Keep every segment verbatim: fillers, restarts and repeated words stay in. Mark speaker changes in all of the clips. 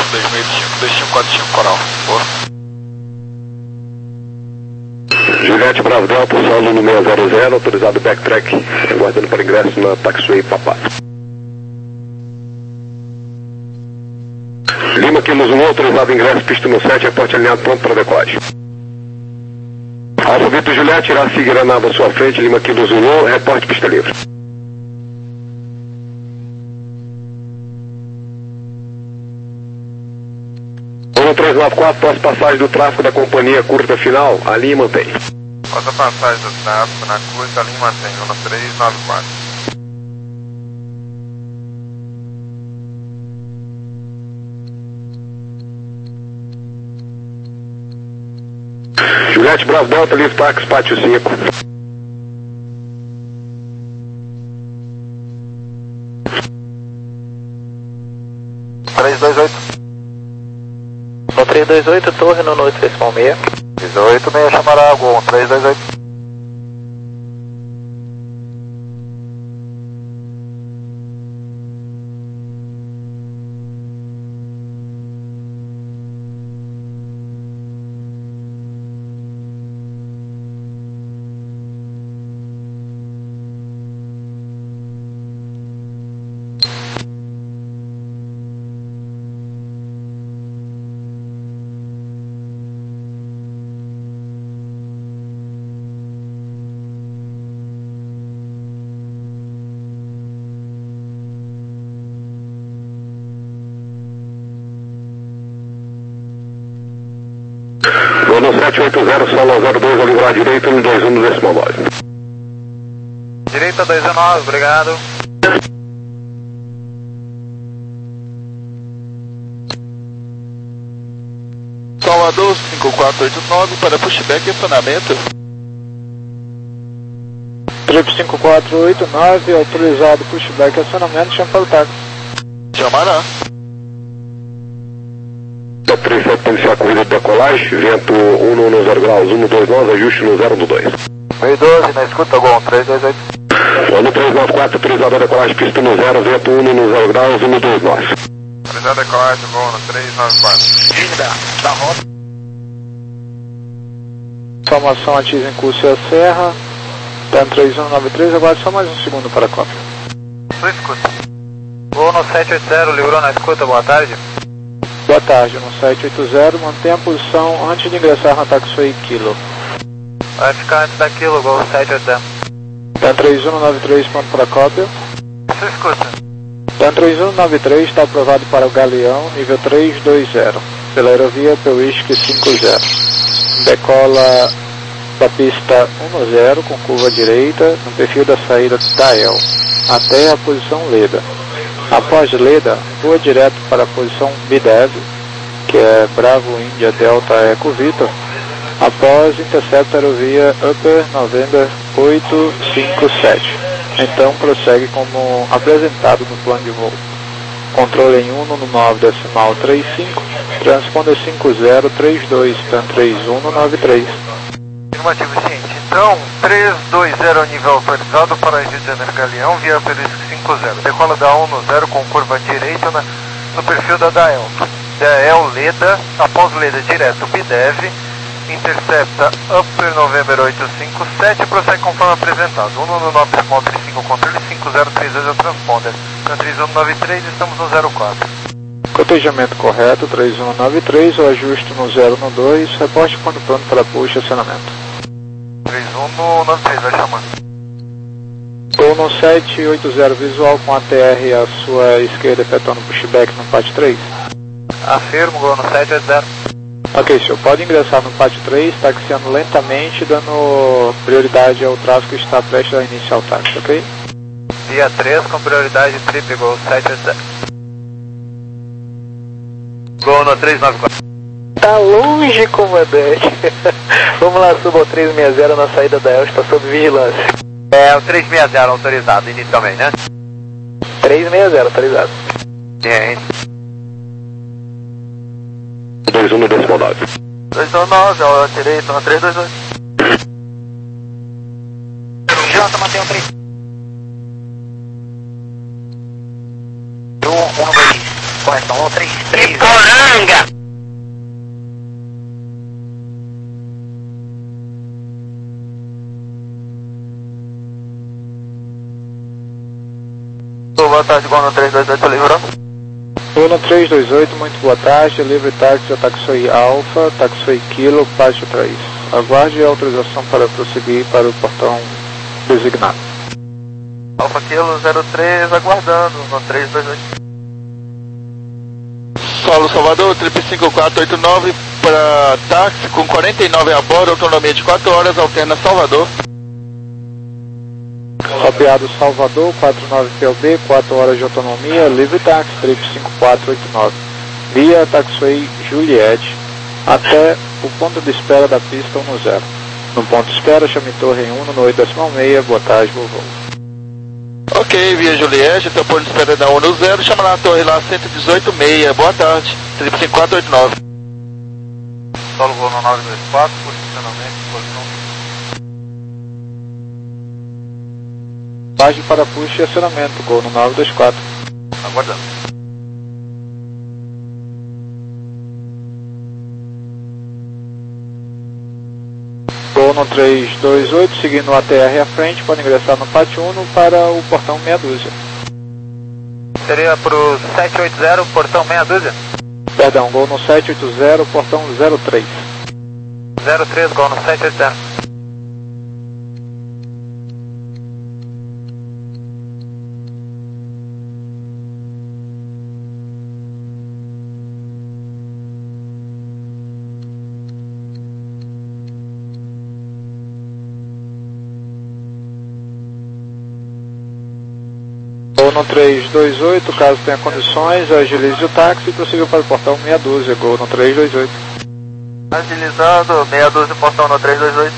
Speaker 1: dois mil e cinco, dois cinco quatro cinco Coral. Boa.
Speaker 2: Juliette Bravo Delta, solo no seis zero zero, autorizado backtrack, aguardando para ingresso na taxiway Papá. Lima Quilos um, autorizado ingresso, pista no sete, reporte alinhado pronto para decolagem. Alfa Vitor Juliette, irá seguir a nave à sua frente, Lima Quilos um, reporte pista livre. um três nove quatro, pós passagem do tráfego da companhia curta final, ali mantém.
Speaker 1: Pós a passagem do tráfego na curta, ali mantém, um três nove quatro.
Speaker 2: Juliette Bravo Delta, livre táxi, pátio cinco.
Speaker 1: três dois oito.
Speaker 3: três dois oito, torre no noite decimal seis.
Speaker 1: três oito seis, chamará água, três dois oito.
Speaker 2: No sete oito zero, solo zero dois, a livrar direito, no dois um no decimal nove.
Speaker 1: Direita dois nove, obrigado.
Speaker 3: Salvador cinco quatro oito nove para pushback e acionamento. Trip cinco quatro oito nove, autorizado pushback e acionamento, chama para o táxi. Chamará.
Speaker 2: três sete para iniciar a corrida de decolagem, vento um no zero graus, um no dois nove, ajuste no zero no dois.
Speaker 1: meio doze, na escuta, Gol, três dois oito.
Speaker 2: No três nove quatro, autorizado a decolagem, pista no zero, vento um no zero graus, um no dois nove.
Speaker 1: Autorizado a decolagem, Gol, no três nove quatro.
Speaker 3: Linda, da rota. Informação ativa em curso e a serra. Dan três um nove três, aguarde só mais um segundo para a cópia.
Speaker 1: Sua escuta. Gol no sete oito zero, livrou na escuta, boa tarde.
Speaker 3: Boa tarde, no sete oito zero, mantenha a posição antes de ingressar na taxiway Kilo.
Speaker 1: Vai ficar antes da Kilo, Gol sete oito zero.
Speaker 3: Dan três um nove três, pronto para a cópia.
Speaker 1: Sua escuta.
Speaker 3: Dan três um nove três está aprovado para o Galeão, nível três dois zero, pela aerovia Pewisque cinco zero. Decola da pista um zero com curva direita no perfil da saída da E L, até a posição Leda. Após Leda, voa direto para a posição B D E V, que é Bravo India Delta Eco Victor, após intercepta a aerovia Upper November oito cinco sete. Então prossegue como apresentado no plano de voo. Controle em um no nove decimal trinta e cinco, transponder cinco zero três dois P A N três um no nove três.
Speaker 1: Informativo ciente. Então, três dois zero nível autorizado para Rio de Janeiro Galeão via Perisco cinco zero. Decola da um no zero com curva direita na, no perfil da D A E L. D A E L Leda, após Leda direto B D E V, intercepta Upper November oito cinco sete e prossegue conforme apresentado. um no nove decimal trinta e cinco, controle cinco zero três dois é o transponder. Na três um nove três, estamos no zero quatro.
Speaker 3: Cotejamento correto, três um nove três, o ajuste no zero no dois, reporte quando pronto para push e acionamento.
Speaker 1: três um no nove três, vai chamar.
Speaker 3: Estou no sete oito zero visual com a T R à sua esquerda, efetuando pushback no P A T três.
Speaker 1: Afirmo, Gol no sete oito zero.
Speaker 3: Ok, senhor, pode ingressar no P A T três, taxiando lentamente, dando prioridade ao tráfego que está prestes a iniciar o táxi, ok?
Speaker 1: Via três com prioridade trip, Gol sete oito zero. Gol no três nove quatro.
Speaker 3: Tá longe, comandante. Vamos lá, suba o três seis zero na saída da E L, está sob vigilância.
Speaker 1: É, o três seis zero autorizado inicialmente, né?
Speaker 3: três seis zero autorizado.
Speaker 1: Sim.
Speaker 2: dois um no decimal nove.
Speaker 1: dois um nove, ó, direito, na três dois oito.
Speaker 3: J, mantém o três. um, um, dois, correção, um, três.
Speaker 1: três.
Speaker 4: Poranga!
Speaker 1: Boa tarde, Gol no três dois oito, livrou.
Speaker 3: Gol no três dois oito, muito boa tarde, livre táxi, Taxway Alpha, Taxway Kilo, Pátio três. Aguarde a autorização para prosseguir para o portão designado.
Speaker 1: Alpha Kilo zero três, aguardando no três dois oito.
Speaker 5: Solo Salvador, trip cinco quatro oito nove para táxi com quarenta e nove a bordo, autonomia de quatro horas, alterna Salvador.
Speaker 3: Copiado Salvador, quarenta e nove P O B, quatro horas de autonomia, livre táxi, trip cinco quatro oito nove. Via Taxway Juliette, até o ponto de espera da pista dez. No ponto de espera, chame torre em um no oito decimal seis, boa tarde, vou voo.
Speaker 5: Ok, via Juliette, até o ponto de espera da um no zero, chama na torre lá cento e dezoito seis, boa tarde, trip cinco quatro oito nove.
Speaker 1: Solo Gol no nove dois quatro, posicionamento, posição.
Speaker 3: Página para push e acionamento, Gol no nove dois quatro.
Speaker 1: Aguardando.
Speaker 3: Gol no três dois oito, seguindo o A T R à frente, pode ingressar no Pátio um para o portão meia dúzia.
Speaker 1: Seria pro sete oito zero, portão meia dúzia?
Speaker 3: Perdão, Gol no sete oito zero, portão zero três.
Speaker 1: zero três, Gol no sete oito zero.
Speaker 3: Gol no três dois oito, caso tenha condições, agilize o táxi e prossiga para o portão meia dúzia, Gol no três dois oito.
Speaker 1: Agilizando, meia dúzia, portão no três dois oito.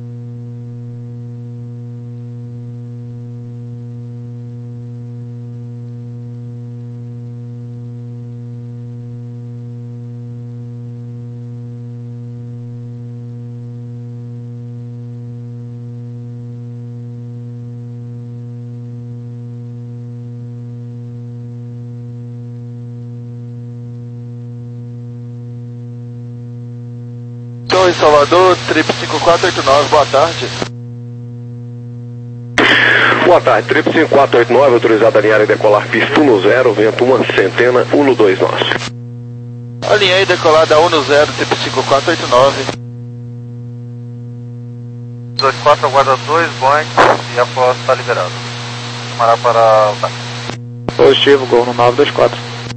Speaker 5: Torre Salvador, trip cinco quatro oito nove, boa tarde.
Speaker 2: Boa tarde, trip cinco quatro oito nove, autorizado a alinhar e decolar pista um no zero, vento uma centena, um no dois nós.
Speaker 5: Alinhei decolada um no zero, trip cinco quatro oito nove.
Speaker 1: dois quatro, aguarda dois, Boeing, e após está liberado. Chamará para o táxi.
Speaker 3: Positivo, Gol no nove dois quatro.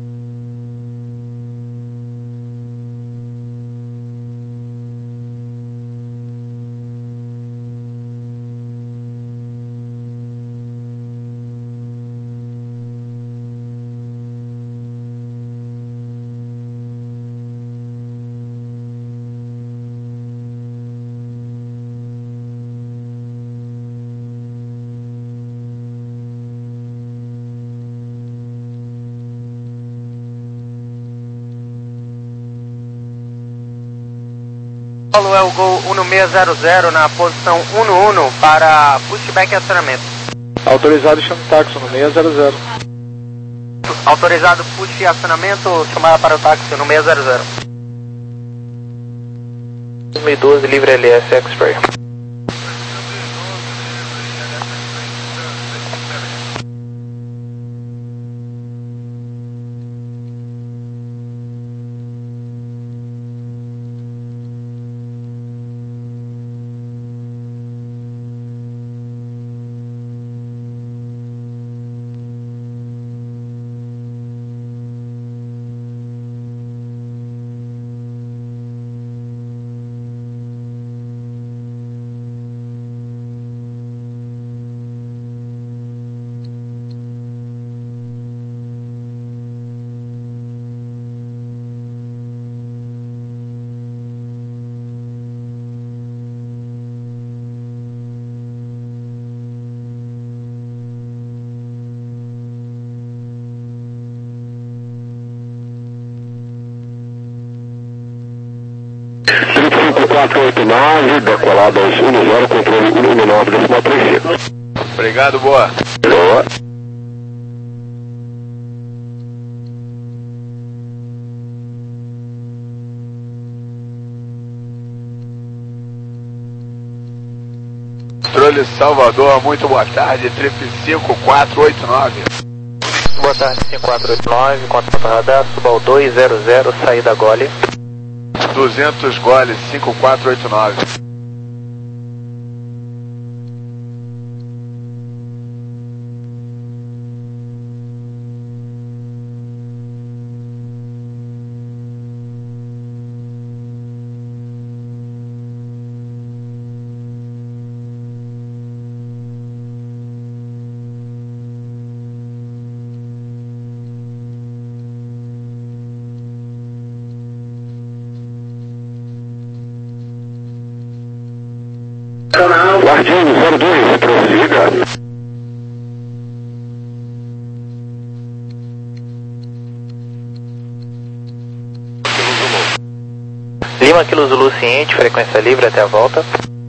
Speaker 4: Solo é o Gol um seis zero zero na posição um no um para pushback e acionamento.
Speaker 3: Autorizado, chame táxi no seis zero zero.
Speaker 4: Autorizado push e acionamento, chamada para o táxi no seis zero zero.
Speaker 3: dois mil e doze, livre L S X-Ray.
Speaker 2: cinco quatro oito nove, decolado aos um no zero, controle um no nove decimal trinta e cinco.
Speaker 5: Obrigado, boa.
Speaker 2: Boa.
Speaker 5: controle Salvador, muito boa tarde, trip cinco quatro oito nove.
Speaker 3: Boa tarde, cinco quatro oito nove, contato radar, suba ao dois zero zero, saída Gole.
Speaker 5: duzentos Gole, cinco quatro oito nove.
Speaker 2: Guardião zero dois, prossiga.
Speaker 3: Lima Kilo Zulu ciente, frequência livre até a volta.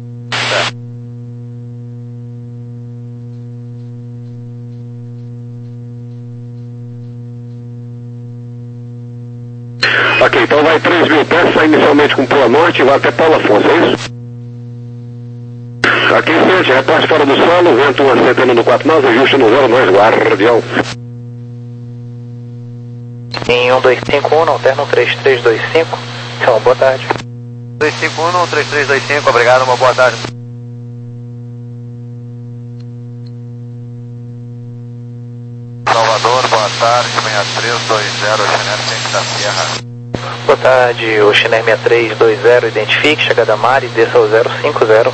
Speaker 2: Ok, então vai três mil pés, sai inicialmente com Proa Norte e vai até Paulo Afonso, é isso? Aqui em frente, reporte fora do solo, vento um assentando no quatro nove, ajuste no zero dois, Guardião.
Speaker 3: Em um dois cinco um, alterno três três dois cinco, então, boa tarde.
Speaker 1: dois cinco um, três três dois cinco, obrigado, uma boa tarde. Salvador, boa tarde, seis três dois zero, Chiner Centro da Sierra.
Speaker 3: Boa tarde, o Chiner seis três dois zero, identifique, chegada a mar e desça ao zero cinco zero.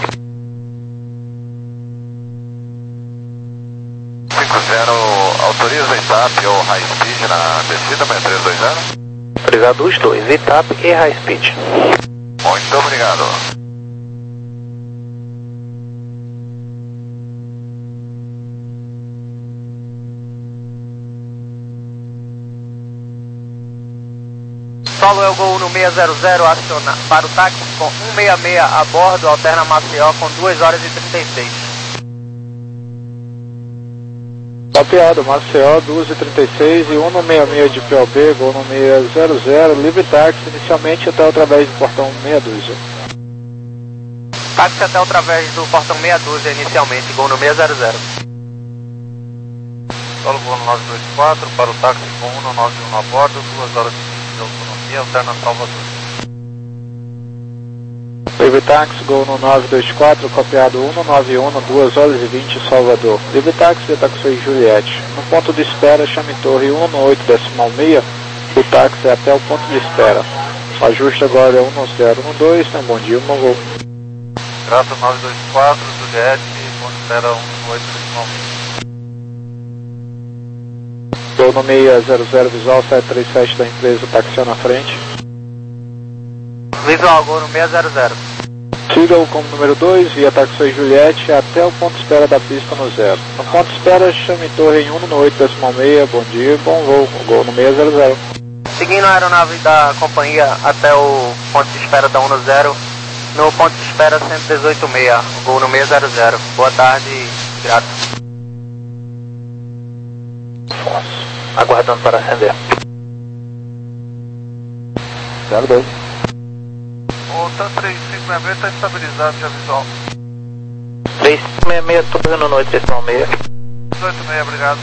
Speaker 1: cinco zero, autoriza ITAP ou High Speed na descida seis três dois zero?
Speaker 3: Autorizado os dois, ITAP e High Speed.
Speaker 1: Muito obrigado.
Speaker 4: Solo é o Gol no seis zero zero, aciona para o táxi com cento e sessenta e seis a bordo, alterna Maceió com duas horas e trinta e seis.
Speaker 3: Mapeado, Maceió, duas e trinta e seis e cento e sessenta e seis de P O B, Gol no seis zero zero, livre táxi, inicialmente até através do portão meia dúzia.
Speaker 4: Táxi até através do portão meia dúzia inicialmente, Gol no seis zero zero.
Speaker 1: Solo Gol no nove dois quatro, para o táxi com cento e noventa e um a bordo, duas horas e vinte de autonomia, alterna Salvador.
Speaker 3: Livre táxi, Gol no nove dois quatro, copiado cento e noventa e um, duas horas e vinte, Salvador. Livre táxi, Detaxoi Juliette. No ponto de espera, chame torre cento e oito decimal seis, o táxi é até o ponto de espera. O ajuste agora é cento e doze, tem um bom dia, um Gol.
Speaker 1: Graça nove dois quatro, Juliette, ponto de espera cento e oito decimal seis.
Speaker 3: Gol no seis zero zero, visual sete três sete da empresa, táxi na frente.
Speaker 4: Visual, Gol no seis zero zero.
Speaker 3: Siga-o como número dois, via Taxi Juliette, até o ponto de espera da pista no zero. No ponto de espera, chame torre em cento e oito decimal seis, bom dia, bom voo, Gol no seis zero zero.
Speaker 4: Seguindo a aeronave da companhia até o ponto de espera da cento zero, no ponto de espera cento e dezoito seis, Gol no seis zero zero. Boa tarde, grato.
Speaker 3: Aguardando para acender. zero dois.
Speaker 1: O TAM três cinco seis seis está estabilizado já visual.
Speaker 3: três cinco seis seis, estou fazendo noite decimal seis.
Speaker 1: dezoito seis, obrigado.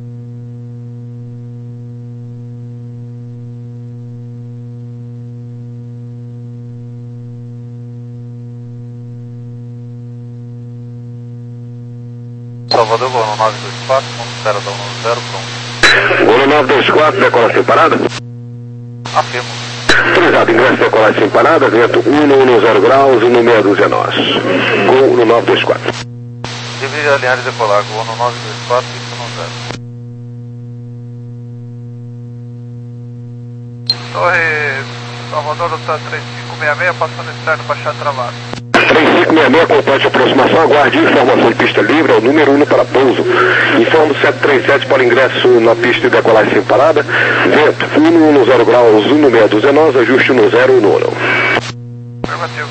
Speaker 1: Salvador, Gol no nove dois quatro, ponto de espera da cento zero, pronto.
Speaker 2: Gol no nove dois quatro, decola sem parada.
Speaker 1: Afirmo.
Speaker 2: Autorizado, ingresso decolagem sem parada, vento cento e dez graus e no meia dúzia nós. Gol no nove dois quatro.
Speaker 1: Livre alinhar e decolar, Gol no nove dois quatro, pista no zero. Torre Salvador, do TAM três cinco seis seis, passando externo, baixar travado.
Speaker 2: três cinco seis seis, complete aproximação, aguarde informação de pista livre, é o número um para pouso. Informo sete três sete para ingresso na pista e decolagem sem parada. Vento, cento e dez graus, no meia dúzia nós, ajuste no zero no não.
Speaker 1: Afirmativo.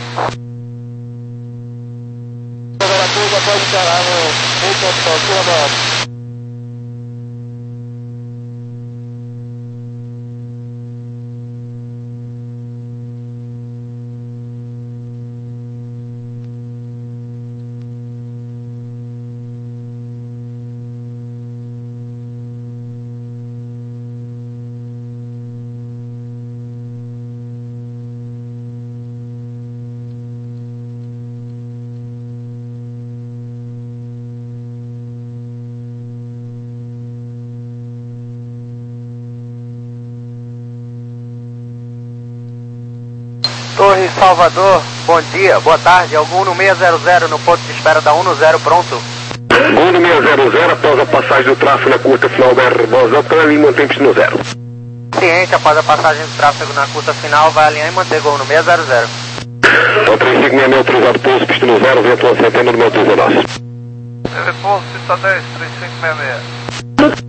Speaker 5: Agora a curva pode parar no meio da altura.
Speaker 4: Torre Salvador, bom dia, boa tarde, algum no seis zero zero no ponto de espera da um no zero, pronto.
Speaker 2: Gol no seis zero zero, após a passagem do tráfego na curta final Barbosa, para ali mantém-se no zero.
Speaker 4: Ciente, após a passagem do tráfego na curta final, vai alinhar e manter gol no seis zero zero.
Speaker 2: Então três cinco seis seis autorizado pouso, pista no zero, vento a centena, número doze é nosso.
Speaker 1: Repouso, pista dez, três cinco seis seis.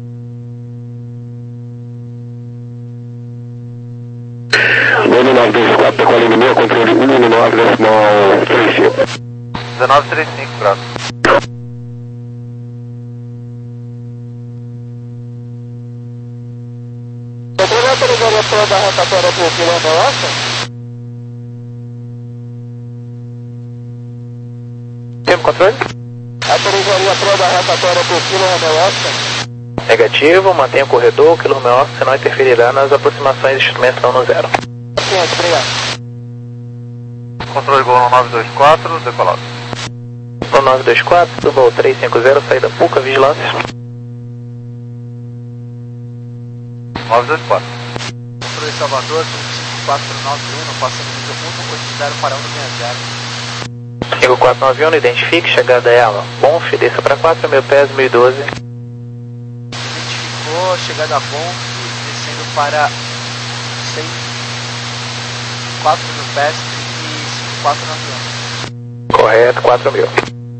Speaker 2: Gol no nove dois quatro, decolando no meio, controle um no nove decimal três cinco.
Speaker 1: dezenove trinta e cinco graus.
Speaker 5: Você autorizaria toda a rotatória por quilômetro nossa?
Speaker 4: Tempo controle?
Speaker 5: Autorizaria toda a rotatória por quilômetro nossa?
Speaker 4: Negativo, mantenha o corredor, o quilômetro, senão interferirá nas aproximações de instrumentos não no zero.
Speaker 5: Ciente, obrigado.
Speaker 1: Controle gol no nove dois quatro, decolado.
Speaker 4: No nove dois quatro, voo três cinco zero, saída Puca, vigilância.
Speaker 1: nove dois quatro.
Speaker 6: Controle Salvador, cinco quatro nove um, passando nível um, considero para um no seis zero.
Speaker 4: cinco quatro nove um, identifique, chegada é ela. Bonf, desça para quatro mil pés, mil e doze.
Speaker 6: Identificou, chegada a Bonf, descendo para seis, quatro mil pés e cinco quatro nove um.
Speaker 4: Correto, quatro mil.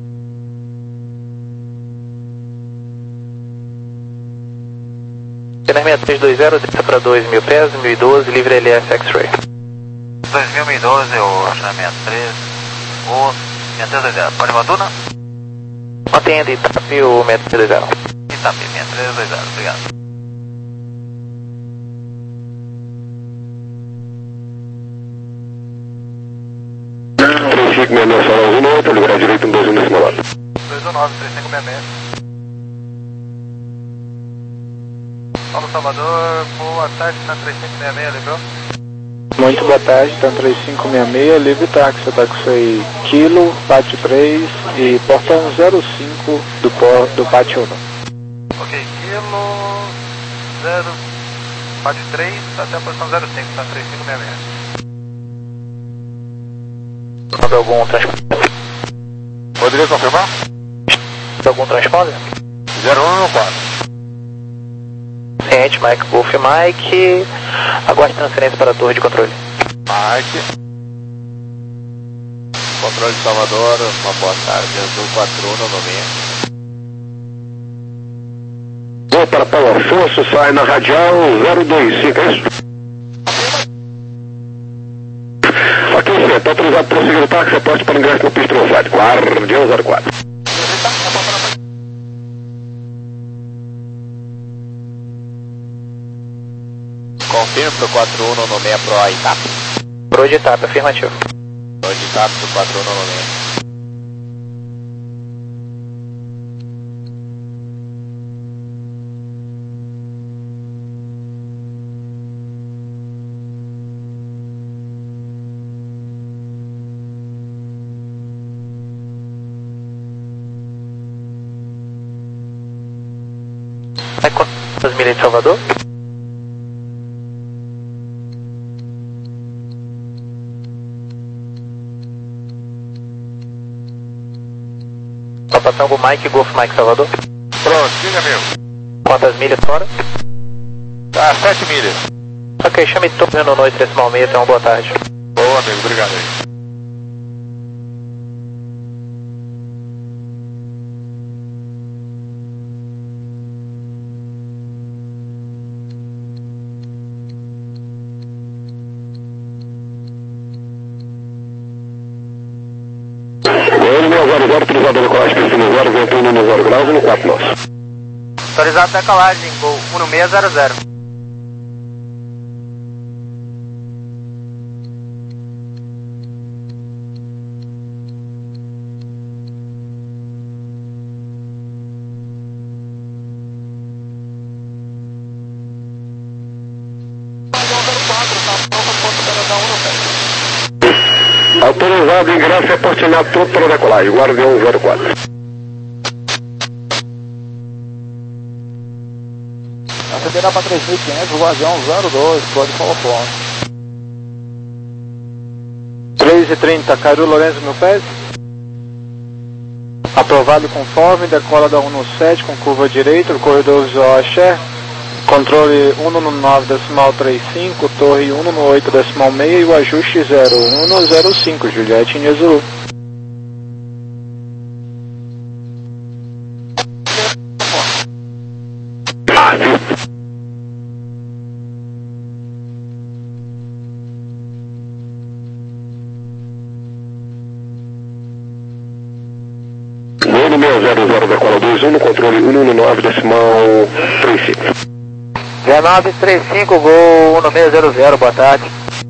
Speaker 4: Cena seis três dois zero, desça para dois mil pés, mil e doze, livre L S X-Ray.
Speaker 1: dois mil e doze, o sessenta e três, o seis três dois zero. Pode Maduna?
Speaker 4: Mantenha de Itapi o seis três dois zero.
Speaker 1: Itapi, seis três dois zero, obrigado.
Speaker 2: três cinco seis seis, sala um oito, liberar direito um doze nesse lado.
Speaker 1: dois um nove, três cinco seis seis. Paulo Salvador, boa tarde, na três cinco seis seis, lembrou?
Speaker 3: Muito boa tarde, tá três cinco seis seis, livre táxi, táxi aí, Kilo, Pátio três e portão zero cinco do, por, do Pátio um.
Speaker 1: Ok, Kilo, zero, Pátio três, até a posição zero cinco, tá três cinco seis seis.
Speaker 4: Manda algum transponder?
Speaker 1: Poderia confirmar?
Speaker 4: Algum transponder?
Speaker 1: zero um quatro.
Speaker 4: Ciente, Mike, Wolf, Mike. Aguarde transferência para a torre de controle.
Speaker 1: Mike. Controle de Salvador, uma boa tarde, Azul quatro um no meio.
Speaker 2: Vou para Paulo Afonso, sai na radial zero dois cinco, é isso? Ok, você está autorizado para prosseguir o táxi, aposto para ingresso no pista no site, Guardião zero quatro.
Speaker 6: Confirmo para o quatro um no meio Pro a Itap.
Speaker 4: Pro de Itap, afirmativo.
Speaker 6: Pro de Itap para o quatro um no meio.
Speaker 4: Vai quantas milhas de Salvador? Palpação com Mike, Golf Mike Salvador.
Speaker 1: Pronto, diga amigo.
Speaker 4: Quantas milhas fora?
Speaker 1: Tá, sete milhas.
Speaker 4: Ok, chame todo no noite decimal meia, tenha uma boa tarde.
Speaker 1: Boa amigo, obrigado aí.
Speaker 2: Autorizado a decolagem, pista no zero, vento um no zero graus e no quatro nosso.
Speaker 4: Autorizado a decolagem, gol um no seis zero zero.
Speaker 2: Autorizado, ingresso é portinado todo para decolagem, Guardião zero quatro.
Speaker 3: Acederá para três mil e quinhentos, Guardião zero dois, pode falar ponto. quinze e trinta, Cairu Lourenço mil pés. Aprovado conforme, decola da um sete com curva direita, o corredor visual Axé. Controle um no nove decimal trinta e cinco, torre um no oito decimal seis e o ajuste zero um no zero cinco, Juliette India Zulu.
Speaker 2: Gol no zero zero decola dois um no controle um no nove decimal trinta e cinco.
Speaker 4: dezenove trinta e cinco, gol um seis zero zero, boa tarde.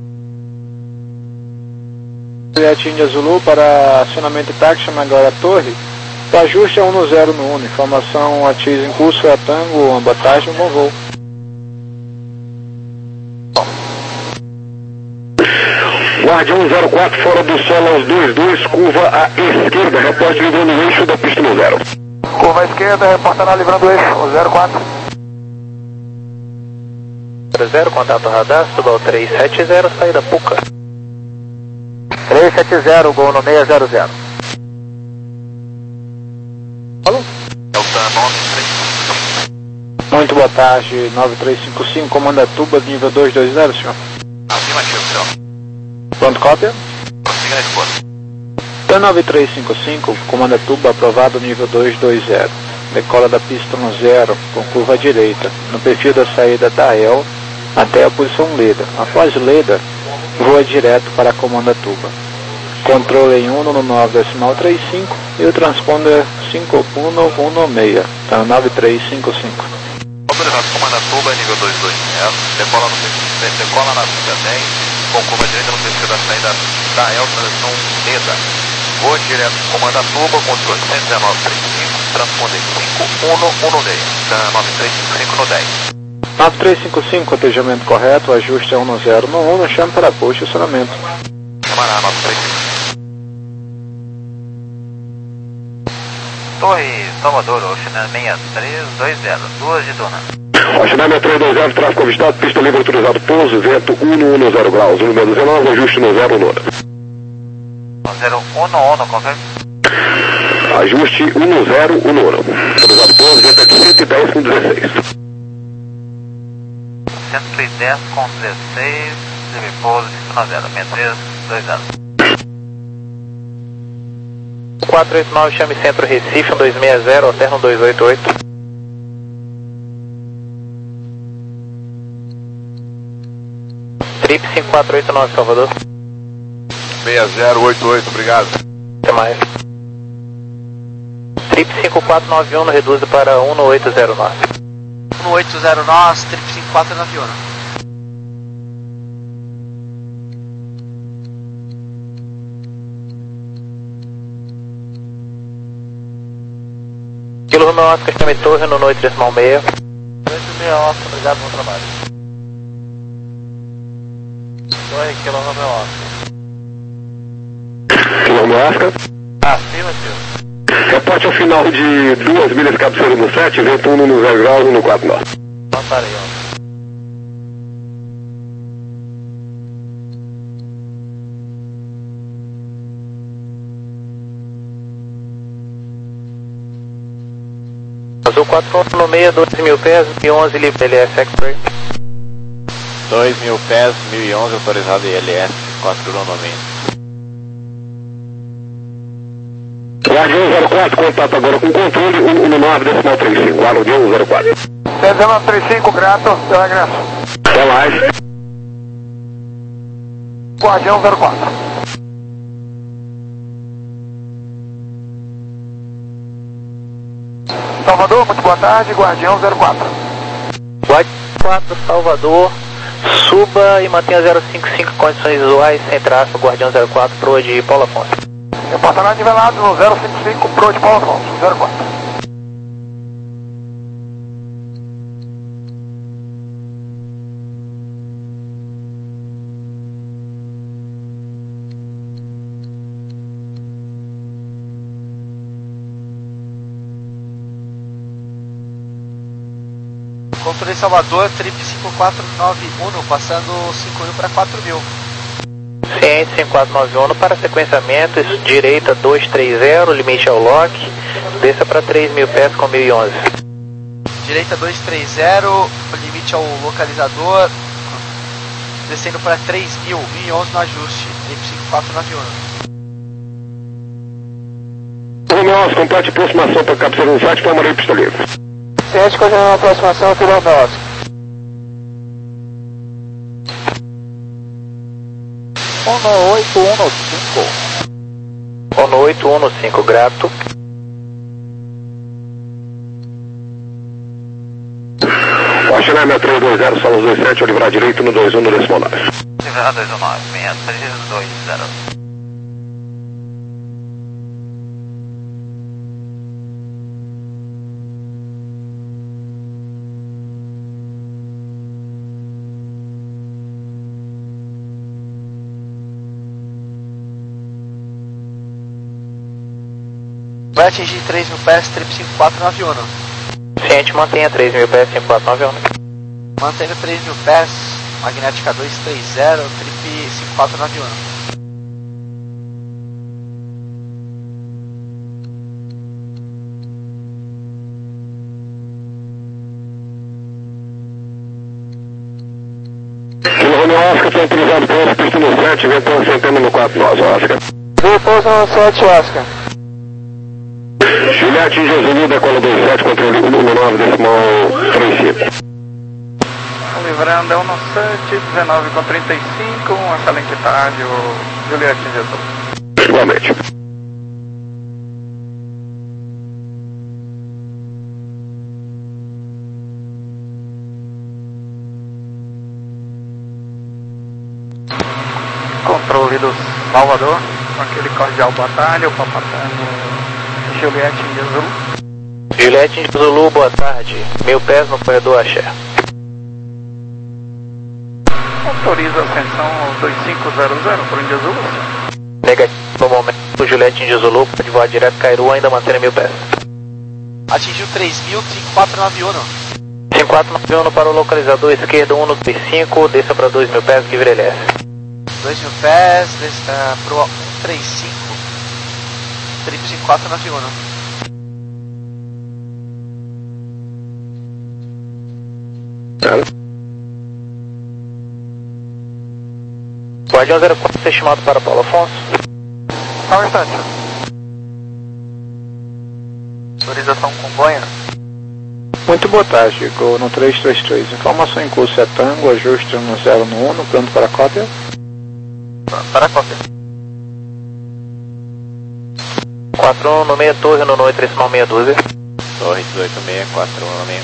Speaker 3: Juliette India Zulu para acionamento de táxi, chama agora a torre. O ajuste é um no zero no Uno, informação atiza em curso a Tango, uma boa tarde, um bom voo.
Speaker 2: Guardião zero quatro fora do solo aos dois dois, curva à esquerda, reporte livrando o eixo da pista no zero.
Speaker 1: Curva à esquerda, reportará livrando o eixo, zero quatro.
Speaker 4: zero zero, contato radar, suba ao três sete zero, saída Puca. três sete zero, gol no seis zero zero.
Speaker 3: Alô? Muito boa tarde, nove três cinco cinco, comanda Tuba, nível dois dois zero, senhor.
Speaker 5: Afirmativo, senhor.
Speaker 3: Pronto, cópia?
Speaker 5: Prossiga na esposa.
Speaker 3: T nove três cinco cinco, comanda Tuba, aprovado nível dois dois zero. Decola da pista no zero, com curva à direita, no perfil da saída da El, até a posição Leda. Após Leda, voa direto para a comanda Tuba. Controle em um no nove decimal trinta e cinco e o transponder cinco um um seis, tá nove três cinco cinco.
Speaker 5: Autorizado, comanda Tuba, nível dois dois zero, decola, no, decola na pista dez, com curva direita no perfil da saída da El, transição Leda. Voa direto, comanda Tuba, controle cento e dezenove trinta e cinco, transponder cinco um um seis, tá nove três cinco cinco no dez.
Speaker 3: nove três cinco cinco, cotejamento correto, ajuste é um no zero no um, chame para posto e acionamento.
Speaker 5: Camarada, nove três cinco.
Speaker 4: Torre Salvador, Ocean seis três dois zero, duas de dona.
Speaker 2: Ocean três dois zero, tráfego avistado, pista livre autorizado, pouso, vento um no um no zero graus, número dezenove, ajuste no zero no
Speaker 4: zero um no um, confirme.
Speaker 2: Ajuste um no zero, um no um. Autorizado pouso, vento é de cento e dez com dezesseis.
Speaker 4: cento e dez com dezesseis, livre pouso, cinco zero, seis três dois zero. quatro oito nove, chame centro Recife, um dois seis zero, alterno dois oito oito. Trip cinco quatro oito nove, Salvador.
Speaker 5: seis zero oito oito, obrigado.
Speaker 4: Até mais. Trip cinco quatro nove um, reduza para um no oito zero nove.
Speaker 6: um no oito zero nove, trip cinco quatro nove um.
Speaker 4: Kilo Romeo Oscar, chame torre no oito decimal seis. oito seis Oscar, obrigado, bom trabalho. Torre, Kilo Romeo Oscar.
Speaker 2: Kilo Romeo Oscar.
Speaker 4: Afirmativo.
Speaker 2: Reporte ao final de duas milhas cabeceira no sete, vento um no zero graus, um no quatro nove.
Speaker 4: Notarei, ó. Azul quatro no seis, dois mil pés, mil e onze livre L S X-Ray.
Speaker 7: dois mil pés, mil e onze autorizado I L S, quatro no meio.
Speaker 2: Guardião zero quatro, contato agora com controle um no nove decimal trinta e cinco. Guardião zero quatro.
Speaker 1: dezenove trinta e cinco, grato, eu regresso.
Speaker 2: Até mais.
Speaker 1: Guardião zero quatro. Salvador, muito boa tarde, Guardião zero quatro.
Speaker 4: Guardião quatro, Salvador, suba e mantenha zero cinco cinco, condições visuais, sem tráfego, Guardião zero quatro, proa de Paulo Afonso.
Speaker 1: Reportará nivelado no zero cinco cinco, proa de Paulo Afonso, zero quatro.
Speaker 6: Controle Salvador, trip cinco quatro nove um, passando cinco mil para quatro mil.
Speaker 3: Ciente cinco quatro nove um para sequenciamento, direita dois três zero, limite ao lock, desça para três mil pés com mil e onze.
Speaker 6: Direita dois três zero, limite ao localizador, descendo para três mil, mil e onze no ajuste, cinco quatro nove um.
Speaker 2: Romeo, complete aproximação para captura no site para Maria Pista Livre.
Speaker 3: Ciente, continuando a aproximação, filho Romeo. um oito um cinco. um oito um cinco, grato.
Speaker 2: Oceanária três dois zero, Salos dois sete, Oliveira direito no dois um no decimal nove.
Speaker 5: Oliveira dois um nove, seis três dois zero.
Speaker 6: Vai atingir três mil pés, trip cinco quatro nove um.
Speaker 3: Ciente, mantenha três mil pés, cinco quatro nove um.
Speaker 6: Mantendo três mil pés, magnética dois três zero, trip cinco quatro nove um.
Speaker 2: Romeo Oscar, está autorizado pouso, pista no sete, vento assentando no quatro nove, Oscar.
Speaker 3: Vou pouso no sete, Oscar.
Speaker 2: Juliette Zulu, decola dois sete, controle um nove, decimal três cinco.
Speaker 1: Oliveira um sete, dezenove com trinta e cinco, uma excelente tarde, o Juliette Jesus.
Speaker 2: Igualmente.
Speaker 1: Controle do Salvador, com aquele cordial batalha, o papatano Juliette Zulu.
Speaker 3: Juliette Zulu, boa tarde. Mil pés no corredor Axé.
Speaker 1: Autoriza a ascensão dois cinco zero zero para o Índia Zulu.
Speaker 3: Negativo no momento. O Juliette Zulu pode voar direto Cairu, ainda mantendo mil pés.
Speaker 6: Atingiu três mil, cinco quatro nove um.
Speaker 3: cinco quatro nove um para o localizador esquerdo um no três cinco, desça para dois mil pés, livre L S.
Speaker 6: dois mil pés, desça para o um três cinco, trip cinco quatro nove um.
Speaker 3: Guardião zero quatro, estimado para Paulo Afonso.
Speaker 1: Só um instante. Autorização com boia.
Speaker 3: Muito boa tarde, Gol no três três três. Informação em curso é Tango, ajuste no zero no um, pronto para a cópia.
Speaker 1: Para a cópia.
Speaker 3: quatro um no meia, torre no noite, decimal meia dúzia.
Speaker 7: Torre dezoito seis, quatro um meia.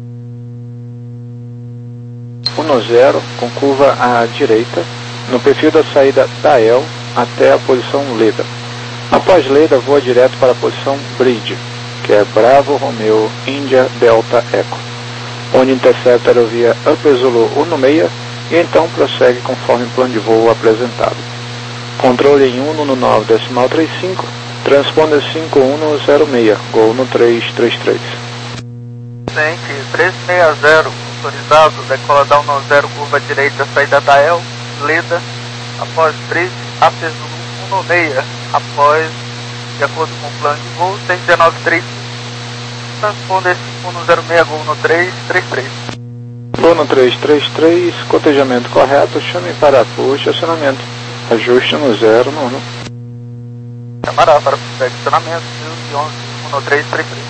Speaker 3: um no zero, com curva à direita, no perfil da saída da E L até a posição Leda. Após Leda, voa direto para a posição Bridge, que é Bravo Romeo India Delta Echo, onde intercepta a aerovia Upper Zulu um no seis e então prossegue conforme o plano de voo apresentado. Controle em um no nove, decimal trinta e cinco, transponder cinco um no zero seis, Gol no três três três.
Speaker 1: Ciente, três seis zero, autorizado, decola da um zero, curva direita, saída da E L, Leda, após três, Upper Zulu um no seis, após, de acordo com o plano de voo, cento e dezenove três, transponder cinco um no zero seis, Gol no três três três.
Speaker 3: Gol no três três três, cotejamento correto, chame para apoio, estacionamento, ajuste no zero no um.
Speaker 1: Camarada para posicionamento, onze um no três três três.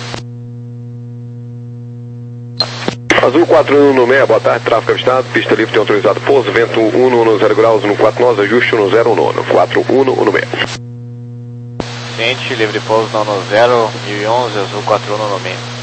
Speaker 2: Azul quatro um no seis, boa tarde, tráfego avistado, pista livre tem autorizado pouso, vento um no zero graus no quatro nove, ajuste no zero nono, quatro um no seis.
Speaker 7: Ciente, livre pouso no zero, mil e onze, azul quatro um no meio.